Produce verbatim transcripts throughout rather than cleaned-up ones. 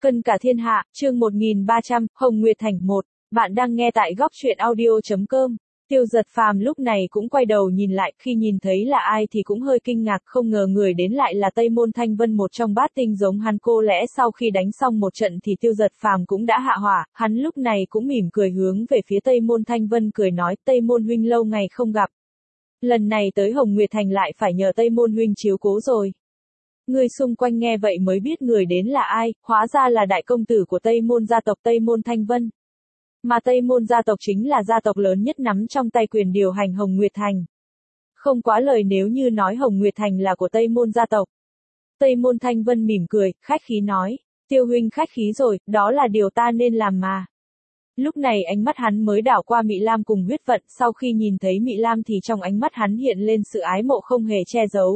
Cân cả thiên hạ, chương một nghìn ba trăm, Hồng Nguyệt Thành một. Bạn đang nghe tại góc truyện audio chấm com. Tiêu Giật Phàm lúc này cũng quay đầu nhìn lại, khi nhìn thấy là ai thì cũng hơi kinh ngạc, không ngờ người đến lại là Tây Môn Thanh Vân, một trong bát tinh giống hắn. Cô lẽ sau khi đánh xong một trận thì Tiêu Giật Phàm cũng đã hạ hỏa, hắn lúc này cũng mỉm cười hướng về phía Tây Môn Thanh Vân cười nói, Tây Môn huynh lâu ngày không gặp. Lần này tới Hồng Nguyệt Thành lại phải nhờ Tây Môn huynh chiếu cố rồi. Người xung quanh nghe vậy mới biết người đến là ai, hóa ra là đại công tử của Tây Môn gia tộc Tây Môn Thanh Vân. Mà Tây Môn gia tộc chính là gia tộc lớn nhất nắm trong tay quyền điều hành Hồng Nguyệt Thành. Không quá lời nếu như nói Hồng Nguyệt Thành là của Tây Môn gia tộc. Tây Môn Thanh Vân mỉm cười, khách khí nói, Tiêu huynh khách khí rồi, đó là điều ta nên làm mà. Lúc này ánh mắt hắn mới đảo qua Mị Lam cùng Huyết Vận, sau khi nhìn thấy Mị Lam thì trong ánh mắt hắn hiện lên sự ái mộ không hề che giấu.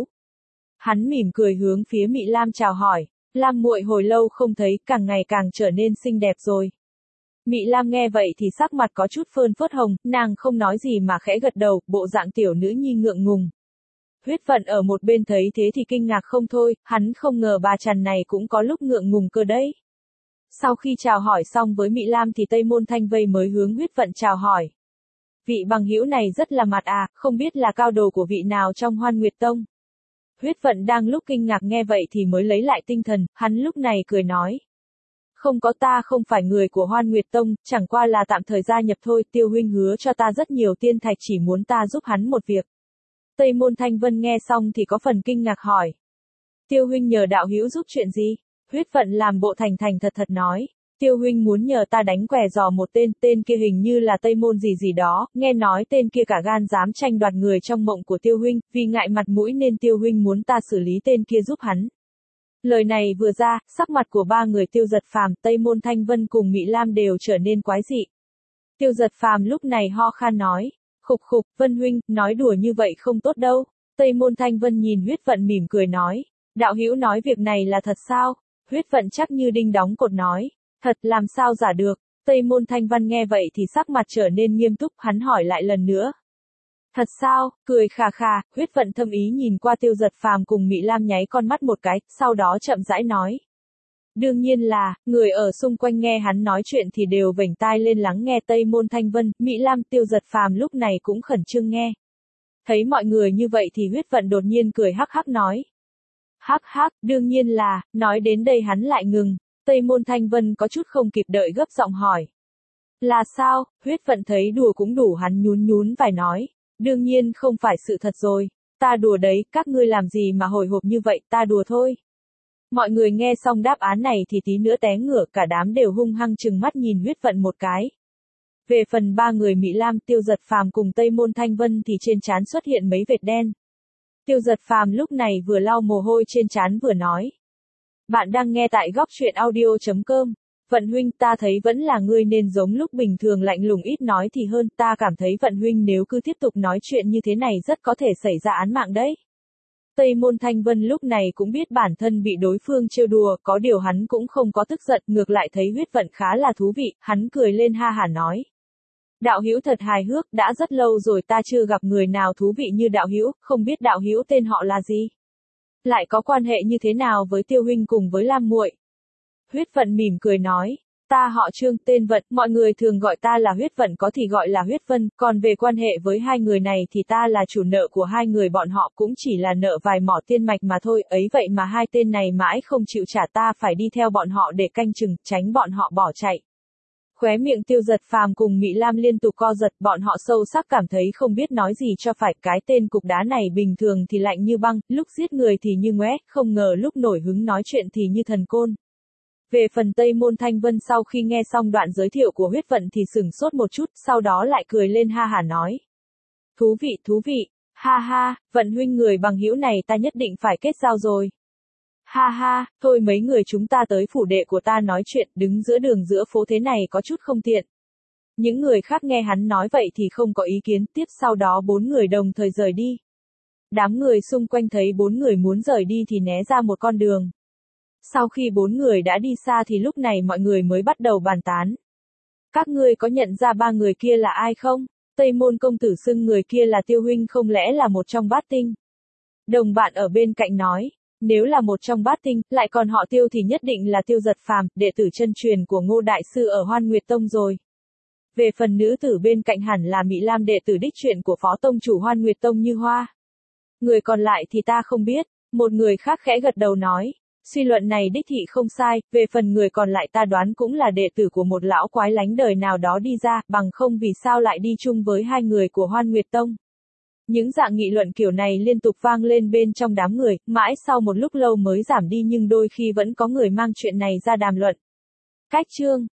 Hắn mỉm cười hướng phía Mị Lam chào hỏi, Lam muội hồi lâu không thấy, càng ngày càng trở nên xinh đẹp rồi. Mị Lam nghe vậy thì sắc mặt có chút phơn phớt hồng, nàng không nói gì mà khẽ gật đầu, bộ dạng tiểu nữ nhi ngượng ngùng. Huyết Vận ở một bên thấy thế thì kinh ngạc không thôi, hắn không ngờ bà chằn này cũng có lúc ngượng ngùng cơ đấy. Sau khi chào hỏi xong với Mị Lam thì Tây Môn Thanh Vây mới hướng Huyết Vận chào hỏi. Vị bằng hữu này rất là mặt à, không biết là cao đồ của vị nào trong Hoan Nguyệt Tông. Huyết Vận đang lúc kinh ngạc nghe vậy thì mới lấy lại tinh thần, hắn lúc này cười nói. Không có, ta không phải người của Hoan Nguyệt Tông, chẳng qua là tạm thời gia nhập thôi, Tiêu huynh hứa cho ta rất nhiều tiên thạch chỉ muốn ta giúp hắn một việc. Tây Môn Thanh Vân nghe xong thì có phần kinh ngạc hỏi. Tiêu huynh nhờ đạo hữu giúp chuyện gì? Huyết Vận làm bộ thành thành thật thật nói. Tiêu huynh muốn nhờ ta đánh què giò một tên, tên kia hình như là Tây Môn gì gì đó, nghe nói tên kia cả gan dám tranh đoạt người trong mộng của Tiêu huynh, vì ngại mặt mũi nên Tiêu huynh muốn ta xử lý tên kia giúp hắn. Lời này vừa ra, sắc mặt của ba người Tiêu Giật Phàm, Tây Môn Thanh Vân cùng Mị Lam đều trở nên quái dị. Tiêu Giật Phàm lúc này ho khan nói, khục khục, Vân huynh, nói đùa như vậy không tốt đâu. Tây Môn Thanh Vân nhìn Huyết Vận mỉm cười nói, đạo hữu nói việc này là thật sao? Huyết Vận chắc như đinh đóng cột nói, thật, làm sao giả được. Tây Môn Thanh Vân nghe vậy thì sắc mặt trở nên nghiêm túc, hắn hỏi lại lần nữa. Thật sao? Cười khà khà, Huyết Vận thâm ý nhìn qua Tiêu Giật Phàm cùng Mị Lam nháy con mắt một cái, sau đó chậm rãi nói. Đương nhiên là, người ở xung quanh nghe hắn nói chuyện thì đều vểnh tai lên lắng nghe. Tây Môn Thanh Vân, Mị Lam, Tiêu Giật Phàm lúc này cũng khẩn trương nghe. Thấy mọi người như vậy thì Huyết Vận đột nhiên cười hắc hắc nói. Hắc hắc, đương nhiên là, nói đến đây hắn lại ngừng. Tây Môn Thanh Vân có chút không kịp đợi gấp giọng hỏi. Là sao? Huyết Vận thấy đùa cũng đủ, hắn nhún nhún vai nói. Đương nhiên không phải sự thật rồi. Ta đùa đấy, các ngươi làm gì mà hồi hộp như vậy, ta đùa thôi. Mọi người nghe xong đáp án này thì tí nữa té ngửa, cả đám đều hung hăng trừng mắt nhìn Huyết Vận một cái. Về phần ba người Mị Lam, Tiêu Giật Phàm cùng Tây Môn Thanh Vân thì trên trán xuất hiện mấy vệt đen. Tiêu Giật Phàm lúc này vừa lau mồ hôi trên trán vừa nói. Bạn đang nghe tại góc truyện audio chấm com. Vận huynh, ta thấy vẫn là ngươi nên giống lúc bình thường lạnh lùng ít nói thì hơn, ta cảm thấy Vận huynh nếu cứ tiếp tục nói chuyện như thế này rất có thể xảy ra án mạng đấy. Tây Môn Thanh Vân lúc này cũng biết bản thân bị đối phương trêu đùa, có điều hắn cũng không có tức giận, ngược lại thấy Huyết Vận khá là thú vị, hắn cười lên ha hả nói. Đạo hữu thật hài hước, đã rất lâu rồi ta chưa gặp người nào thú vị như đạo hữu, không biết đạo hữu tên họ là gì? Lại có quan hệ như thế nào với Tiêu huynh cùng với Lam muội? Huyết Vận mỉm cười nói, ta họ Trương, tên Vận, mọi người thường gọi ta là Huyết Vận, có thì gọi là Huyết Vân, còn về quan hệ với hai người này thì ta là chủ nợ của hai người bọn họ, cũng chỉ là nợ vài mỏ tiên mạch mà thôi, ấy vậy mà hai tên này mãi không chịu trả, ta phải đi theo bọn họ để canh chừng, tránh bọn họ bỏ chạy. Khóe miệng Tiêu Giật Phàm cùng Mị Lam liên tục co giật, bọn họ sâu sắc cảm thấy không biết nói gì cho phải, cái tên cục đá này bình thường thì lạnh như băng, lúc giết người thì như ngoé, không ngờ lúc nổi hứng nói chuyện thì như thần côn. Về phần Tây Môn Thanh Vân sau khi nghe xong đoạn giới thiệu của Huyết Vận thì sửng sốt một chút, sau đó lại cười lên ha hả nói. Thú vị, thú vị, ha ha, Vận huynh người bằng hữu này ta nhất định phải kết giao rồi. Ha ha, thôi mấy người chúng ta tới phủ đệ của ta nói chuyện, đứng giữa đường giữa phố thế này có chút không tiện. Những người khác nghe hắn nói vậy thì không có ý kiến, tiếp sau đó bốn người đồng thời rời đi. Đám người xung quanh thấy bốn người muốn rời đi thì né ra một con đường. Sau khi bốn người đã đi xa thì lúc này mọi người mới bắt đầu bàn tán. Các ngươi có nhận ra ba người kia là ai không? Tây Môn công tử xưng người kia là Tiêu huynh, không lẽ là một trong bát tinh? Đồng bạn ở bên cạnh nói. Nếu là một trong bát tinh, lại còn họ Tiêu thì nhất định là Tiêu Giật Phàm, đệ tử chân truyền của Ngô Đại Sư ở Hoan Nguyệt Tông rồi. Về phần nữ tử bên cạnh hẳn là Mị Lam đệ tử đích truyền của Phó Tông chủ Hoan Nguyệt Tông Như Hoa. Người còn lại thì ta không biết, một người khác khẽ gật đầu nói. Suy luận này đích thị không sai, về phần người còn lại ta đoán cũng là đệ tử của một lão quái lánh đời nào đó đi ra, bằng không vì sao lại đi chung với hai người của Hoan Nguyệt Tông. Những dạng nghị luận kiểu này liên tục vang lên bên trong đám người, mãi sau một lúc lâu mới giảm đi nhưng đôi khi vẫn có người mang chuyện này ra đàm luận. Cách chương